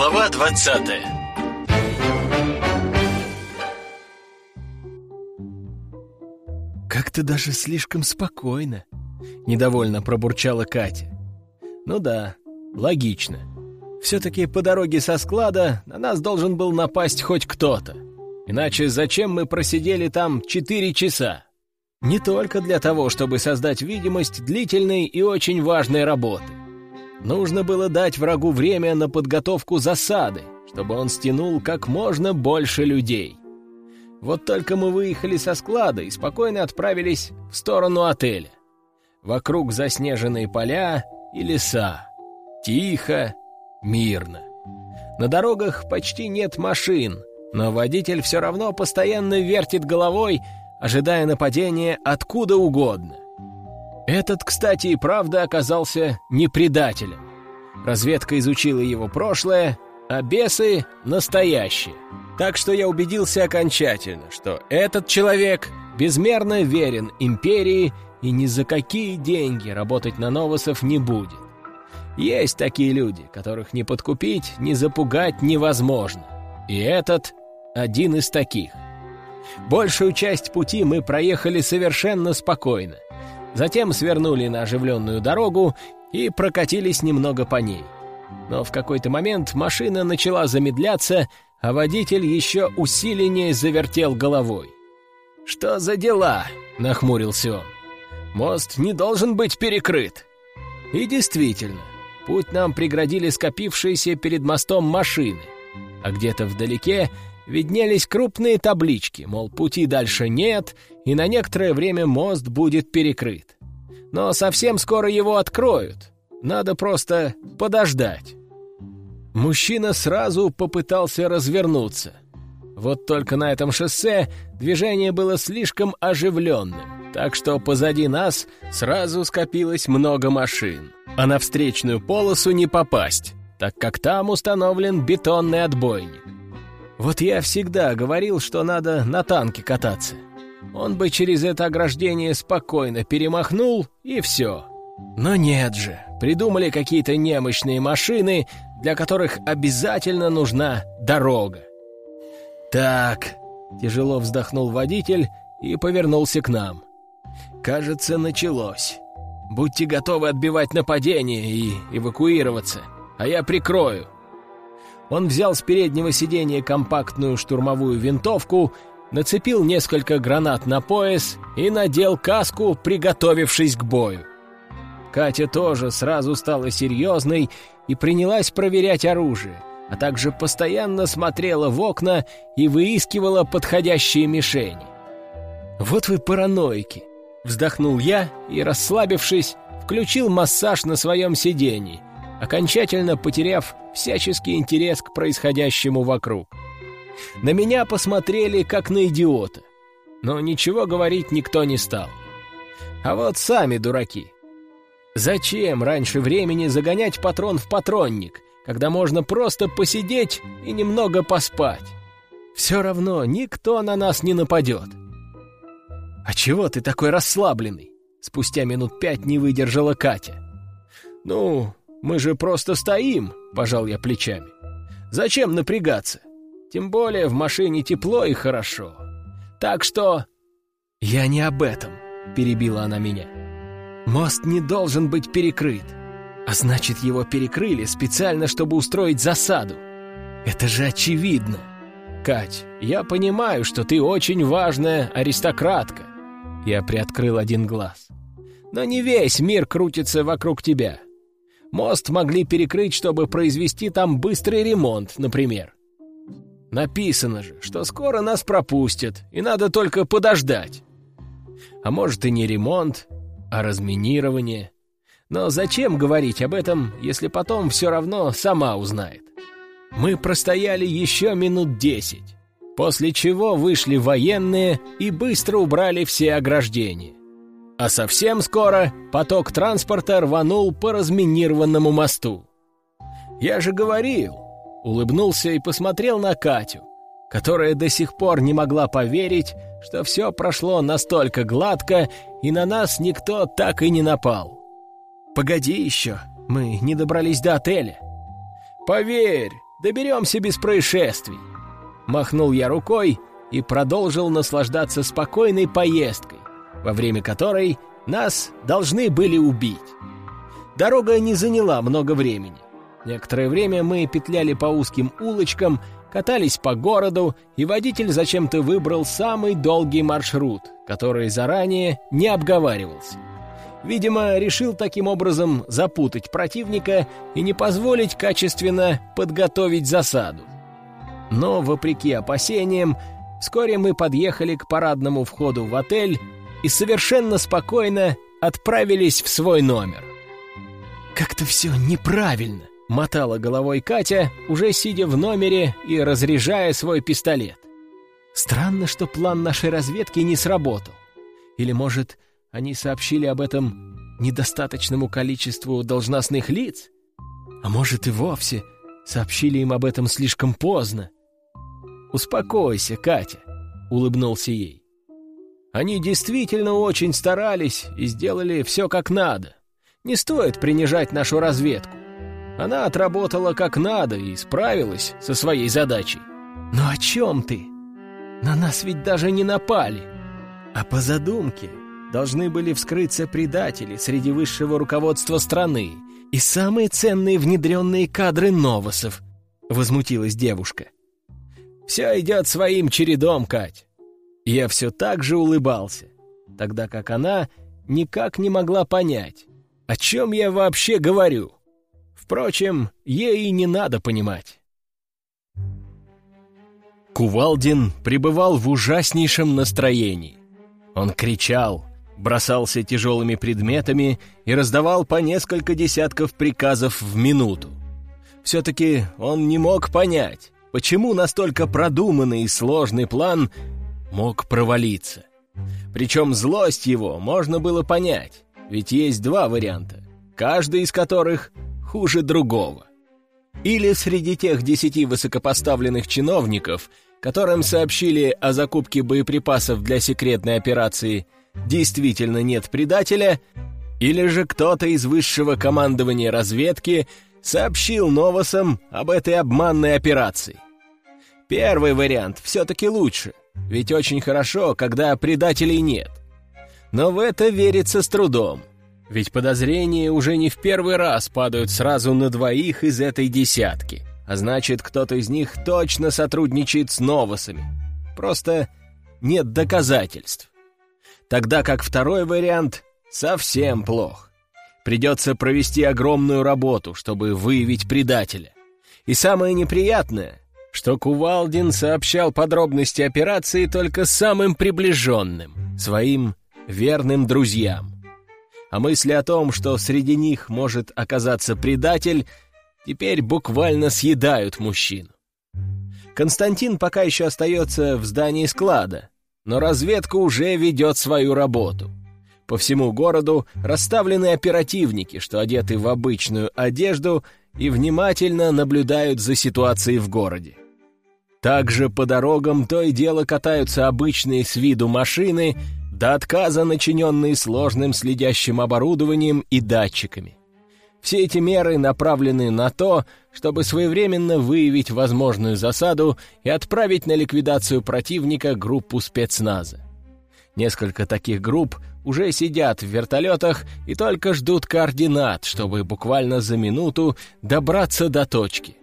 Глава 20. «Как-то даже слишком спокойно», — недовольно пробурчала Катя. «Ну да, логично. Все-таки по дороге со склада на нас должен был напасть хоть кто-то. Иначе зачем мы просидели там 4 часа? Не только для того, чтобы создать видимость длительной и очень важной работы. Нужно было дать врагу время на подготовку засады, чтобы он стянул как можно больше людей. Вот только мы выехали со склада и спокойно отправились в сторону отеля. Вокруг заснеженные поля и леса. Тихо, мирно. На дорогах почти нет машин, но водитель все равно постоянно вертит головой, ожидая нападения откуда угодно. Этот, кстати, и правда оказался не предателем. Разведка изучила его прошлое, а бесы — настоящие. Так что я убедился окончательно, что этот человек безмерно верен империи и ни за какие деньги работать на новосов не будет. Есть такие люди, которых ни подкупить, ни запугать невозможно. И этот один из таких. Большую часть пути мы проехали совершенно спокойно. Затем свернули на оживленную дорогу и прокатились немного по ней. Но в какой-то момент машина начала замедляться, а водитель еще усиленнее завертел головой. «Что за дела?» — нахмурился он. «Мост не должен быть перекрыт». И действительно, путь нам преградили скопившиеся перед мостом машины, а где-то вдалеке виднелись крупные таблички, мол, пути дальше нет, и на некоторое время мост будет перекрыт. Но совсем скоро его откроют. Надо просто подождать. Мужчина сразу попытался развернуться. Вот только на этом шоссе движение было слишком оживленным, так что позади нас сразу скопилось много машин, а на встречную полосу не попасть, так как там установлен бетонный отбойник. Вот я всегда говорил, что надо на танке кататься. Он бы через это ограждение спокойно перемахнул, и все. Но нет же, придумали какие-то немощные машины, для которых обязательно нужна дорога. «Так», — тяжело вздохнул водитель и повернулся к нам. «Кажется, началось. Будьте готовы отбивать нападение и эвакуироваться, а я прикрою». Он взял с переднего сиденья компактную штурмовую винтовку, нацепил несколько гранат на пояс и надел каску, приготовившись к бою. Катя тоже сразу стала серьезной и принялась проверять оружие, а также постоянно смотрела в окна и выискивала подходящие мишени. «Вот вы параноики!» — вздохнул я и, расслабившись, включил массаж на своем сиденье, окончательно потеряв всяческий интерес к происходящему вокруг. На меня посмотрели как на идиота, но ничего говорить никто не стал. А вот сами дураки. Зачем раньше времени загонять патрон в патронник, когда можно просто посидеть и немного поспать? Все равно никто на нас не нападет. «А чего ты такой расслабленный?» Спустя минут 5 не выдержала Катя. «Ну, мы же просто стоим», — пожал я плечами. «Зачем напрягаться? Тем более в машине тепло и хорошо. Так что...» «Я не об этом», — перебила она меня. «Мост не должен быть перекрыт. А значит, его перекрыли специально, чтобы устроить засаду. Это же очевидно. Кать, я понимаю, что ты очень важная аристократка». Я приоткрыл один глаз. «Но не весь мир крутится вокруг тебя. Мост могли перекрыть, чтобы произвести там быстрый ремонт, например. Написано же, что скоро нас пропустят, и надо только подождать. А может, и не ремонт, а разминирование. Но зачем говорить об этом, если потом все равно сама узнает? Мы простояли еще минут 10, после чего вышли военные и быстро убрали все ограждения. А совсем скоро поток транспорта рванул по разминированному мосту. «Я же говорил», — улыбнулся и посмотрел на Катю, которая до сих пор не могла поверить, что все прошло настолько гладко, и на нас никто так и не напал. «Погоди еще, мы не добрались до отеля». «Поверь, доберемся без происшествий». Махнул я рукой и продолжил наслаждаться спокойной поездкой, во время которой нас должны были убить. Дорога не заняла много времени. Некоторое время мы петляли по узким улочкам, катались по городу, и водитель зачем-то выбрал самый долгий маршрут, который заранее не обговаривался. Видимо, решил таким образом запутать противника и не позволить качественно подготовить засаду. Но, вопреки опасениям, вскоре мы подъехали к парадному входу в отель и совершенно спокойно отправились в свой номер. «Как-то все неправильно», — мотала головой Катя, уже сидя в номере и разряжая свой пистолет. «Странно, что план нашей разведки не сработал. Или, может, они сообщили об этом недостаточному количеству должностных лиц? А может, и вовсе сообщили им об этом слишком поздно?» «Успокойся, Катя», — улыбнулся ей. «Они действительно очень старались и сделали все как надо. Не стоит принижать нашу разведку. Она отработала как надо и справилась со своей задачей». «Но о чем ты? На нас ведь даже не напали. А по задумке должны были вскрыться предатели среди высшего руководства страны и самые ценные внедренные кадры новосов», — возмутилась девушка. «Все идет своим чередом, Кать». Я все так же улыбался, тогда как она никак не могла понять, о чем я вообще говорю. Впрочем, ей и не надо понимать. Кувалдин пребывал в ужаснейшем настроении. Он кричал, бросался тяжелыми предметами и раздавал по несколько десятков приказов в минуту. Все-таки он не мог понять, почему настолько продуманный и сложный план мог провалиться. Причем злость его можно было понять, ведь есть два варианта, каждый из которых хуже другого. Или среди тех 10 высокопоставленных чиновников, которым сообщили о закупке боеприпасов для секретной операции, действительно нет предателя, или же кто-то из высшего командования разведки сообщил новосам об этой обманной операции. Первый вариант все-таки лучше, ведь очень хорошо, когда предателей нет. Но в это верится с трудом, ведь подозрения уже не в первый раз падают сразу на 2 из этой десятки, а значит, кто-то из них точно сотрудничает с новосами. Просто нет доказательств. Тогда как второй вариант совсем плох. Придется провести огромную работу, чтобы выявить предателя. И самое неприятное, что Кувалдин сообщал подробности операции только самым приближенным, своим верным друзьям. А мысли о том, что среди них может оказаться предатель, теперь буквально съедают мужчину. Константин пока еще остается в здании склада, но разведка уже ведет свою работу. По всему городу расставлены оперативники, что одеты в обычную одежду и внимательно наблюдают за ситуацией в городе. Также по дорогам то и дело катаются обычные с виду машины, до отказа начиненные сложным следящим оборудованием и датчиками. Все эти меры направлены на то, чтобы своевременно выявить возможную засаду и отправить на ликвидацию противника группу спецназа. Несколько таких групп уже сидят в вертолетах и только ждут координат, чтобы буквально за минуту добраться до точки.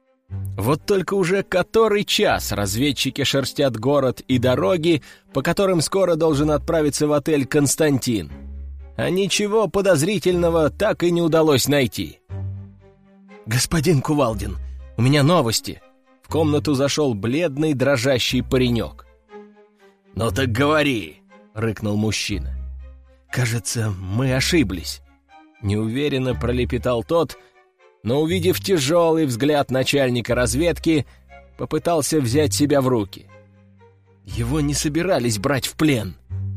Вот только уже который час разведчики шерстят город и дороги, по которым скоро должен отправиться в отель Константин. А ничего подозрительного так и не удалось найти. «Господин Кувалдин, у меня новости!» В комнату зашел бледный, дрожащий паренек. «Ну так говори!» — рыкнул мужчина. «Кажется, мы ошиблись», — неуверенно пролепетал тот, но, увидев тяжелый взгляд начальника разведки, попытался взять себя в руки. Его не собирались брать в плен.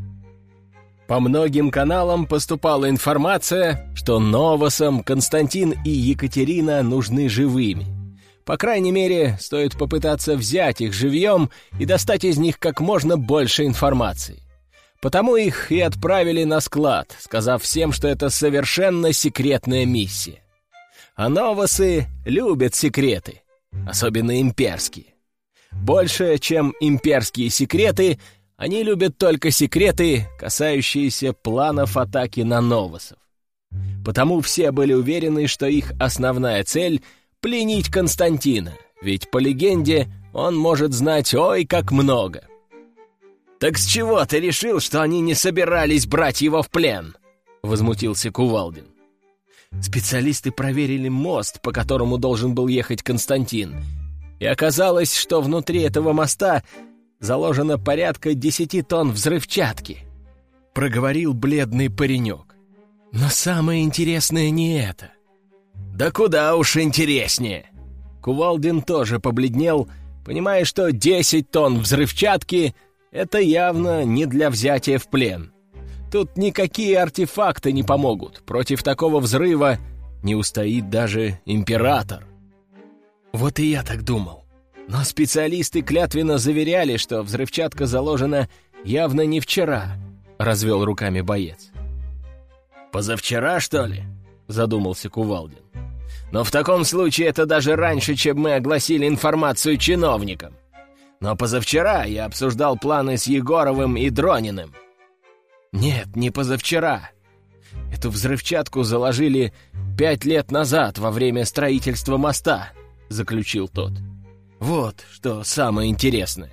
По многим каналам поступала информация, что новосам Константин и Екатерина нужны живыми. По крайней мере, стоит попытаться взять их живьем и достать из них как можно больше информации. Потому их и отправили на склад, сказав всем, что это совершенно секретная миссия. А новосы любят секреты. особенно имперские. Больше, чем имперские секреты, они любят только секреты, касающиеся планов атаки на новосов. Потому все были уверены, что их основная цель — пленить Константина, ведь, по легенде, он может знать ой как много. «Так с чего ты решил, что они не собирались брать его в плен?» — возмутился Кувалдин. Специалисты проверили мост, по которому должен был ехать Константин, и оказалось, что внутри этого моста заложено порядка 10 тонн взрывчатки, — проговорил бледный паренек. Но самое интересное не это. Да куда уж интереснее. Кувалдин тоже побледнел, понимая, что 10 тонн взрывчатки — это явно не для взятия в плен. Тут никакие артефакты не помогут. Против такого взрыва не устоит даже император. Вот и я так думал. Но специалисты клятвенно заверяли, что взрывчатка заложена явно не вчера, — развел руками боец. «Позавчера, что ли?» — задумался Кувалдин. «Но в таком случае это даже раньше, чем мы огласили информацию чиновникам. Но позавчера я обсуждал планы с Егоровым и Дрониным». «Нет, не позавчера. Эту взрывчатку заложили 5 лет назад во время строительства моста», — заключил тот. «Вот что самое интересное».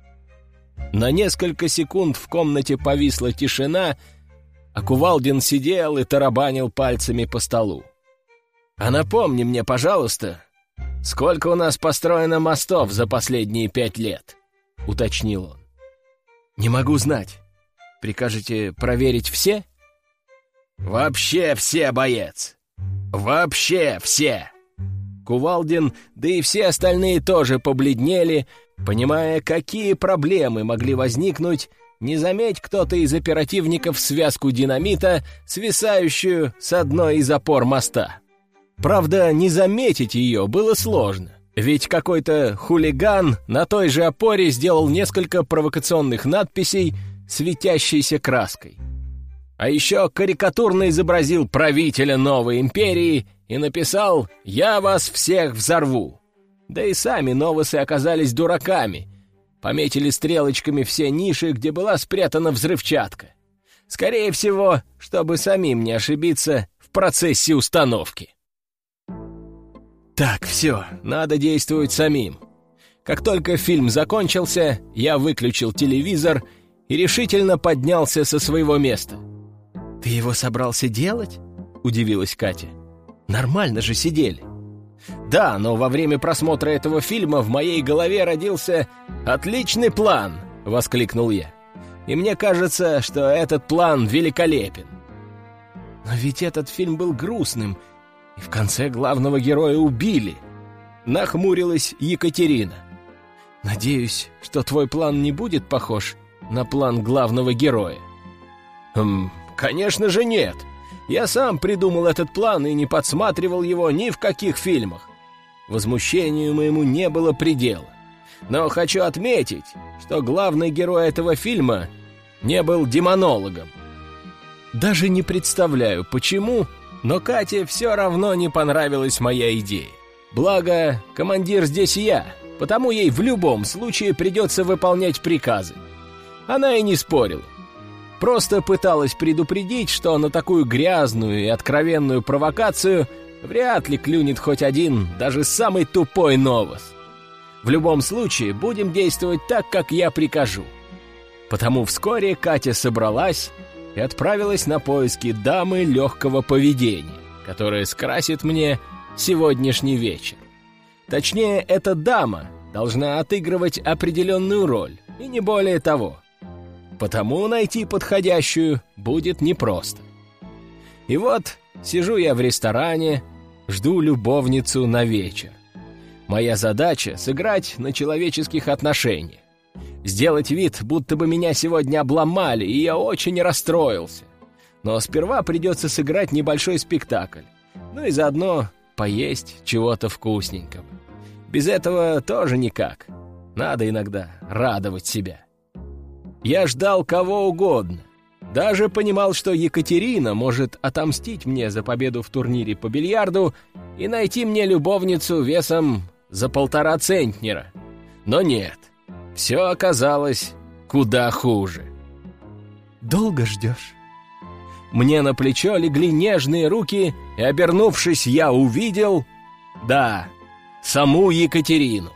На несколько секунд в комнате повисла тишина, а Кувалдин сидел и тарабанил пальцами по столу. «А напомни мне, пожалуйста, сколько у нас построено мостов за последние 5 лет?» — уточнил он. «Не могу знать. Прикажете проверить все?» «Вообще все, боец! Вообще все!» Кувалдин, да и все остальные тоже побледнели, понимая, какие проблемы могли возникнуть, не заметь кто-то из оперативников связку динамита, свисающую с одной из опор моста. Правда, не заметить ее было сложно, ведь какой-то хулиган на той же опоре сделал несколько провокационных надписей светящейся краской. А еще карикатурно изобразил правителя новой империи и написал «Я вас всех взорву». Да и сами новосы оказались дураками. Пометили стрелочками все ниши, где была спрятана взрывчатка. Скорее всего, чтобы самим не ошибиться в процессе установки. Так, все, надо действовать самим. Как только фильм закончился, я выключил телевизор и решительно поднялся со своего места. «Ты его собрался делать?» — удивилась Катя. «Нормально же сидели». «Да, но во время просмотра этого фильма в моей голове родился отличный план», — воскликнул я. «И мне кажется, что этот план великолепен». «Но ведь этот фильм был грустным, и в конце главного героя убили», — нахмурилась Екатерина. «Надеюсь, что твой план не будет похож на план главного героя». «Конечно же нет. Я сам придумал этот план и не подсматривал его ни в каких фильмах. Возмущению моему не было предела. Но хочу отметить, что главный герой этого фильма не был демонологом. Даже не представляю, почему, но Кате все равно не понравилась моя идея. Благо, командир здесь я, потому ей в любом случае придется выполнять приказы. Она и не спорила. Просто пыталась предупредить, что на такую грязную и откровенную провокацию вряд ли клюнет хоть один, даже самый тупой новос. В любом случае, будем действовать так, как я прикажу. Потому вскоре Катя собралась и отправилась на поиски дамы легкого поведения, которая скрасит мне сегодняшний вечер. Точнее, эта дама должна отыгрывать определенную роль, и не более того. Потому найти подходящую будет непросто. И вот сижу я в ресторане, жду любовницу на вечер. Моя задача — сыграть на человеческих отношениях. Сделать вид, будто бы меня сегодня обломали, и я очень расстроился. Но сперва придется сыграть небольшой спектакль, ну и заодно поесть чего-то вкусненького. Без этого тоже никак. Надо иногда радовать себя. Я ждал кого угодно. Даже понимал, что Екатерина может отомстить мне за победу в турнире по бильярду и найти мне любовницу весом за 1,5 центнера. Но нет, все оказалось куда хуже. Долго ждешь? Мне на плечо легли нежные руки, и, обернувшись, я увидел... Да, саму Екатерину.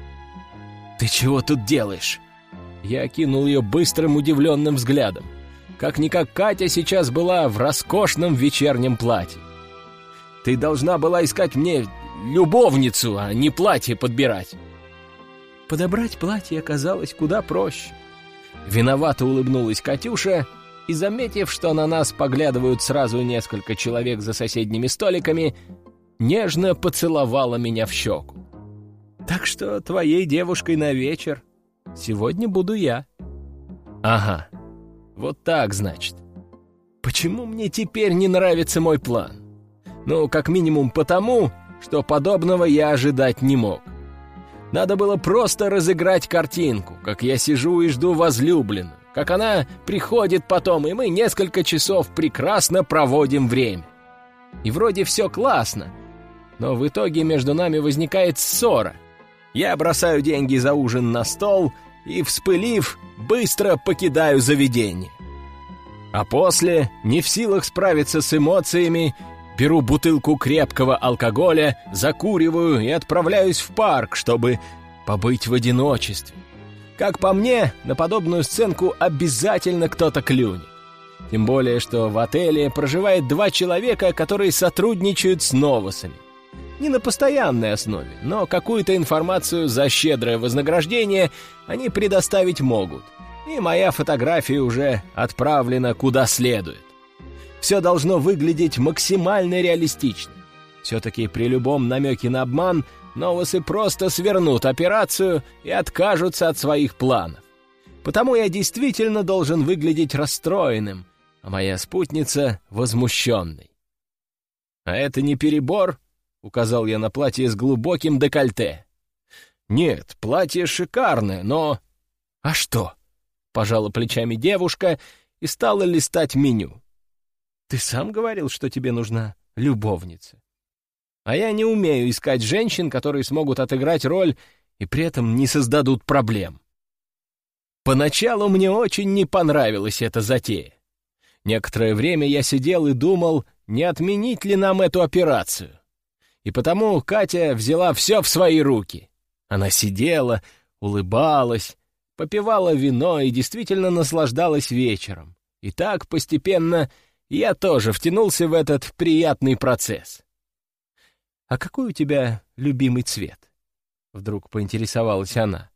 «Ты чего тут делаешь?» Я окинул ее быстрым удивленным взглядом. Как-никак Катя сейчас была в роскошном вечернем платье. «Ты должна была искать мне любовницу, а не платье подбирать». Подобрать платье оказалось куда проще. Виновато улыбнулась Катюша, и, заметив, что на нас поглядывают сразу несколько человек за соседними столиками, нежно поцеловала меня в щеку. «Так что твоей девушкой на вечер сегодня буду я». «Ага, вот так, значит. Почему мне теперь не нравится мой план? Ну, как минимум потому, что подобного я ожидать не мог. Надо было просто разыграть картинку, как я сижу и жду возлюбленную, как она приходит потом, и мы несколько часов прекрасно проводим время. И вроде все классно, но в итоге между нами возникает ссора. Я бросаю деньги за ужин на стол и, вспылив, быстро покидаю заведение. А после, не в силах справиться с эмоциями, беру бутылку крепкого алкоголя, закуриваю и отправляюсь в парк, чтобы побыть в одиночестве. Как по мне, на подобную сценку обязательно кто-то клюнет. Тем более, что в отеле проживает 2 человека, которые сотрудничают с новосами. Не на постоянной основе, но какую-то информацию за щедрое вознаграждение они предоставить могут. И моя фотография уже отправлена куда следует. Все должно выглядеть максимально реалистично. Все-таки при любом намеке на обман новосы просто свернут операцию и откажутся от своих планов. Потому я действительно должен выглядеть расстроенным, а моя спутница — возмущенной. «А это не перебор?» — указал я на платье с глубоким декольте. «Нет, платье шикарное, но...» «А что?» — пожала плечами девушка и стала листать меню. «Ты сам говорил, что тебе нужна любовница. А я не умею искать женщин, которые смогут отыграть роль и при этом не создадут проблем». Поначалу мне очень не понравилась эта затея. Некоторое время я сидел и думал, не отменить ли нам эту операцию. И потому Катя взяла все в свои руки. Она сидела, улыбалась, попивала вино и действительно наслаждалась вечером. И так постепенно я тоже втянулся в этот приятный процесс. «А какой у тебя любимый цвет?» — вдруг поинтересовалась она.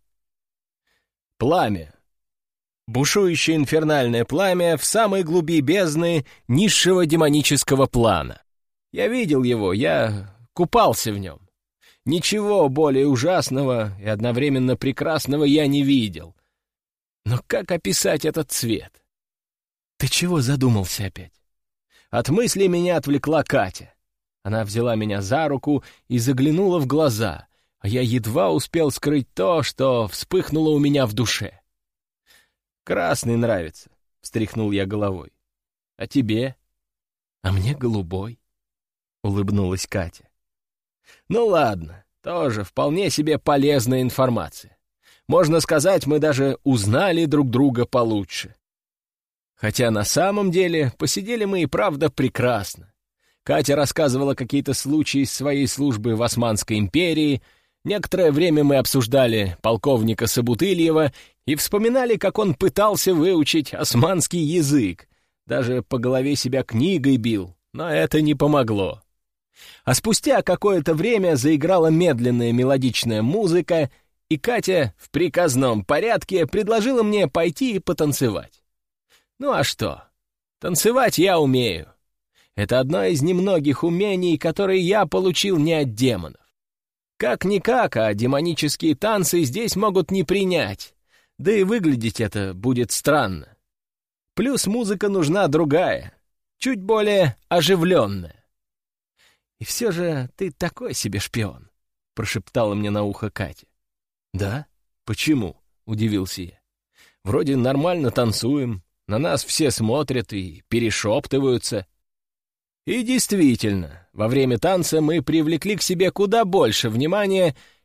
«Пламя. Бушующее инфернальное пламя в самой глуби бездны низшего демонического плана. Я видел его, я купался в нем. Ничего более ужасного и одновременно прекрасного я не видел. Но как описать этот цвет?» «Ты чего задумался опять?» От мысли меня отвлекла Катя. Она взяла меня за руку и заглянула в глаза, а я едва успел скрыть то, что вспыхнуло у меня в душе. «Красный нравится», — встряхнул я головой. «А тебе?» «А мне голубой», — улыбнулась Катя. «Ну ладно, тоже вполне себе полезная информация. Можно сказать, мы даже узнали друг друга получше. Хотя на самом деле посидели мы и правда прекрасно. Катя рассказывала какие-то случаи из своей службы в Османской империи. Некоторое время мы обсуждали полковника Собутыльева и вспоминали, как он пытался выучить османский язык. Даже по голове себя книгой бил, но это не помогло. А спустя какое-то время заиграла медленная мелодичная музыка, и Катя в приказном порядке предложила мне пойти и потанцевать. Ну а что? Танцевать я умею. Это одно из немногих умений, которые я получил не от демонов. Как-никак, а демонические танцы здесь могут не принять, да и выглядеть это будет странно. Плюс музыка нужна другая, чуть более оживленная. «И все же ты такой себе шпион», — прошептала мне на ухо Катя. «Да? Почему?» — удивился я. «Вроде нормально танцуем, на нас все смотрят и перешептываются». И действительно, во время танца мы привлекли к себе куда больше внимания,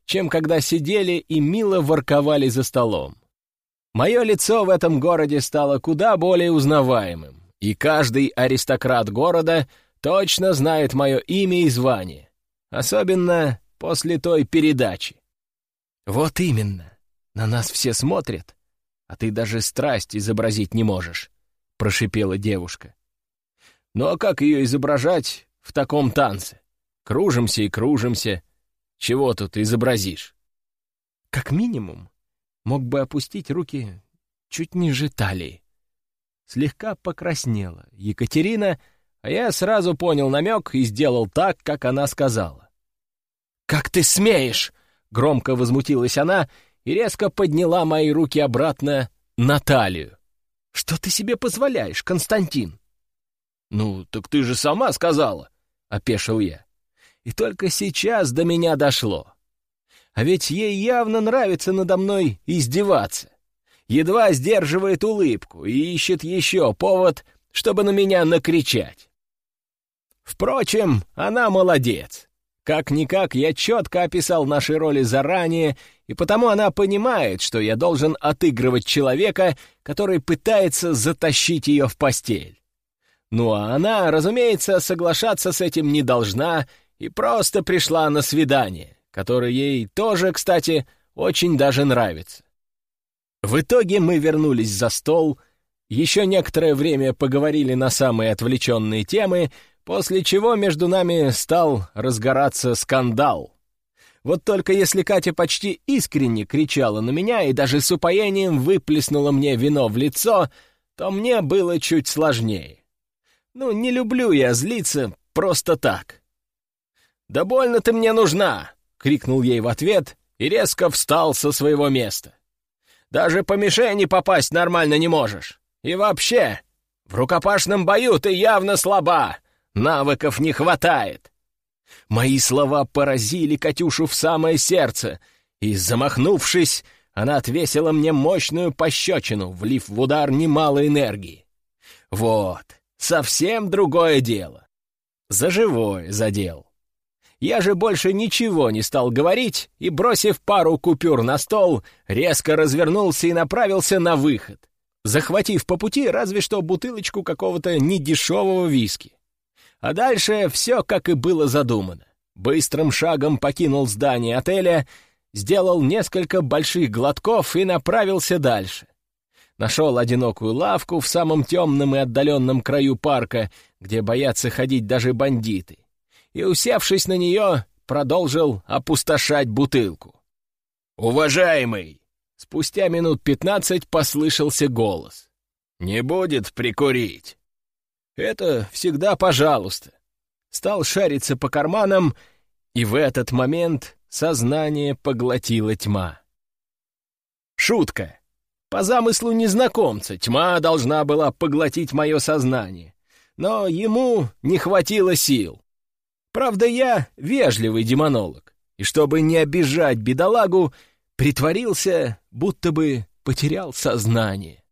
чем когда сидели и мило ворковали за столом. Мое лицо в этом городе стало куда более узнаваемым, и каждый аристократ города точно знает мое имя и звание, особенно после той передачи. «Вот именно, на нас все смотрят, а ты даже страсть изобразить не можешь», — прошипела девушка. «Ну а как ее изображать в таком танце? Кружимся и кружимся. Чего тут изобразишь?» «Как минимум, мог бы опустить руки чуть ниже талии». Слегка покраснела Екатерина, а я сразу понял намек и сделал так, как она сказала. «Как ты смеешь!» — громко возмутилась она и резко подняла мои руки обратно на талию. «Что ты себе позволяешь, Константин?» «Ну, так ты же сама сказала!» — опешил я. И только сейчас до меня дошло. А ведь ей явно нравится надо мной издеваться. Едва сдерживает улыбку и ищет еще повод, чтобы на меня накричать. Впрочем, она молодец. Как-никак я четко описал наши роли заранее, и потому она понимает, что я должен отыгрывать человека, который пытается затащить ее в постель. Ну а она, разумеется, соглашаться с этим не должна и просто пришла на свидание, которое ей тоже, кстати, очень даже нравится. В итоге мы вернулись за стол, еще некоторое время поговорили на самые отвлеченные темы, после чего между нами стал разгораться скандал. Вот только если Катя почти искренне кричала на меня и даже с упоением выплеснула мне вино в лицо, то мне было чуть сложнее. Ну, не люблю я злиться просто так. «Да больно ты мне нужна!» — крикнул ей в ответ и резко встал со своего места. «Даже по мишени попасть нормально не можешь. И вообще, в рукопашном бою ты явно слаба, навыков не хватает». Мои слова поразили Катюшу в самое сердце, и, замахнувшись, она отвесила мне мощную пощечину, влив в удар немало энергии. Вот, совсем другое дело. За живое задел. Я же больше ничего не стал говорить и, бросив пару купюр на стол, резко развернулся и направился на выход, захватив по пути разве что бутылочку какого-то недешевого виски. А дальше все, как и было задумано. Быстрым шагом покинул здание отеля, сделал несколько больших глотков и направился дальше. Нашел одинокую лавку в самом темном и отдаленном краю парка, где боятся ходить даже бандиты, и, усевшись на нее, продолжил опустошать бутылку. «Уважаемый!» Спустя минут 15 послышался голос. «Не будет прикурить?» «Это всегда пожалуйста». Стал шариться по карманам, и в этот момент сознание поглотила тьма. Шутка. По замыслу незнакомца тьма должна была поглотить мое сознание, но ему не хватило сил. Правда, я вежливый демонолог, и чтобы не обижать бедолагу, притворился, будто бы потерял сознание.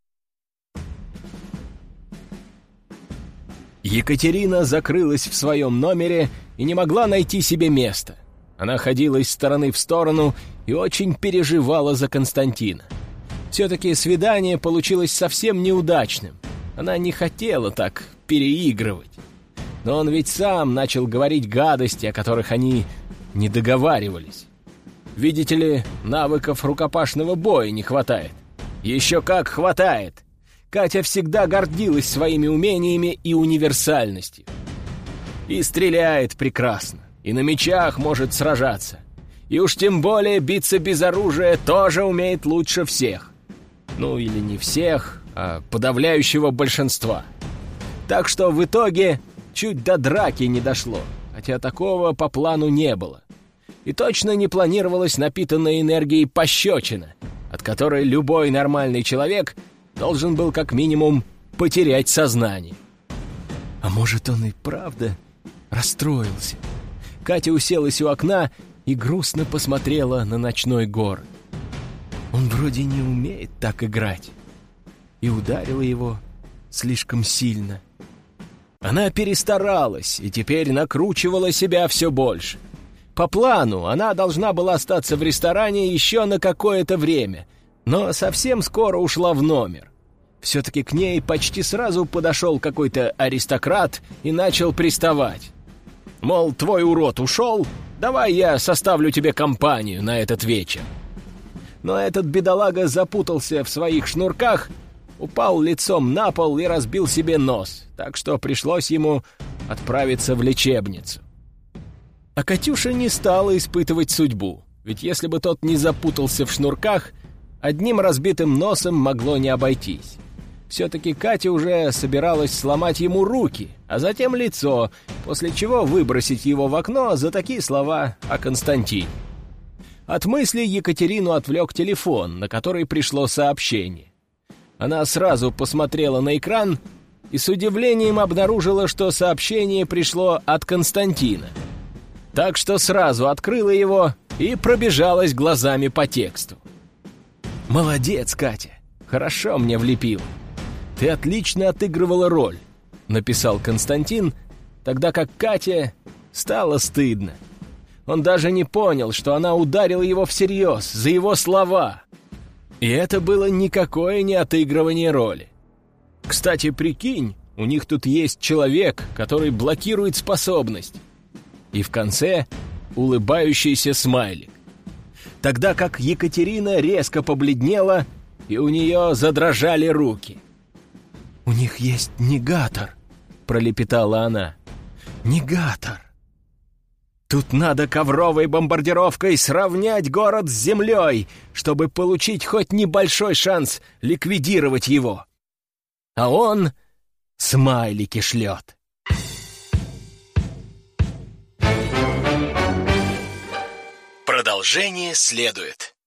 Екатерина закрылась в своем номере и не могла найти себе места. Она ходила из стороны в сторону и очень переживала за Константина. Все-таки свидание получилось совсем неудачным. Она не хотела так переигрывать. Но он ведь сам начал говорить гадости, о которых они не договаривались. Видите ли, навыков рукопашного боя не хватает. Еще как хватает! Катя всегда гордилась своими умениями и универсальностью. И стреляет прекрасно, и на мечах может сражаться. И уж тем более биться без оружия тоже умеет лучше всех. Ну или не всех, а подавляющего большинства. Так что в итоге чуть до драки не дошло, хотя такого по плану не было. И точно не планировалась напитанная энергией пощечина, от которой любой нормальный человек должен был как минимум потерять сознание. А может, он и правда расстроился? Катя уселась у окна и грустно посмотрела на ночной город. Он вроде не умеет так играть. И ударила его слишком сильно. Она перестаралась и теперь накручивала себя все больше. По плану она должна была остаться в ресторане еще на какое-то время, но совсем скоро ушла в номер. Все-таки к ней почти сразу подошел какой-то аристократ и начал приставать. Мол, твой урод ушел, давай я составлю тебе компанию на этот вечер. Но этот бедолага запутался в своих шнурках, упал лицом на пол и разбил себе нос, так что пришлось ему отправиться в лечебницу. А Катюша не стала испытывать судьбу, ведь если бы тот не запутался в шнурках, одним разбитым носом могло не обойтись. Все-таки Катя уже собиралась сломать ему руки, а затем лицо, после чего выбросить его в окно за такие слова о Константине. От мысли Екатерину отвлек телефон, на который пришло сообщение. Она сразу посмотрела на экран и с удивлением обнаружила, что сообщение пришло от Константина. Так что сразу открыла его и пробежалась глазами по тексту. «Молодец, Катя, хорошо мне влепила. Ты отлично отыгрывала роль», — написал Константин, тогда как Кате стало стыдно. Он даже не понял, что она ударила его всерьез за его слова. И это было никакое не отыгрывание роли. Кстати, прикинь, у них тут есть человек, который блокирует способность. И в конце улыбающийся смайлик. Тогда как Екатерина резко побледнела, и у нее задрожали руки. «У них есть негатор», — пролепетала она. «Негатор. Тут надо ковровой бомбардировкой сравнять город с землей, чтобы получить хоть небольшой шанс ликвидировать его. А он смайлики шлет». Продолжение следует.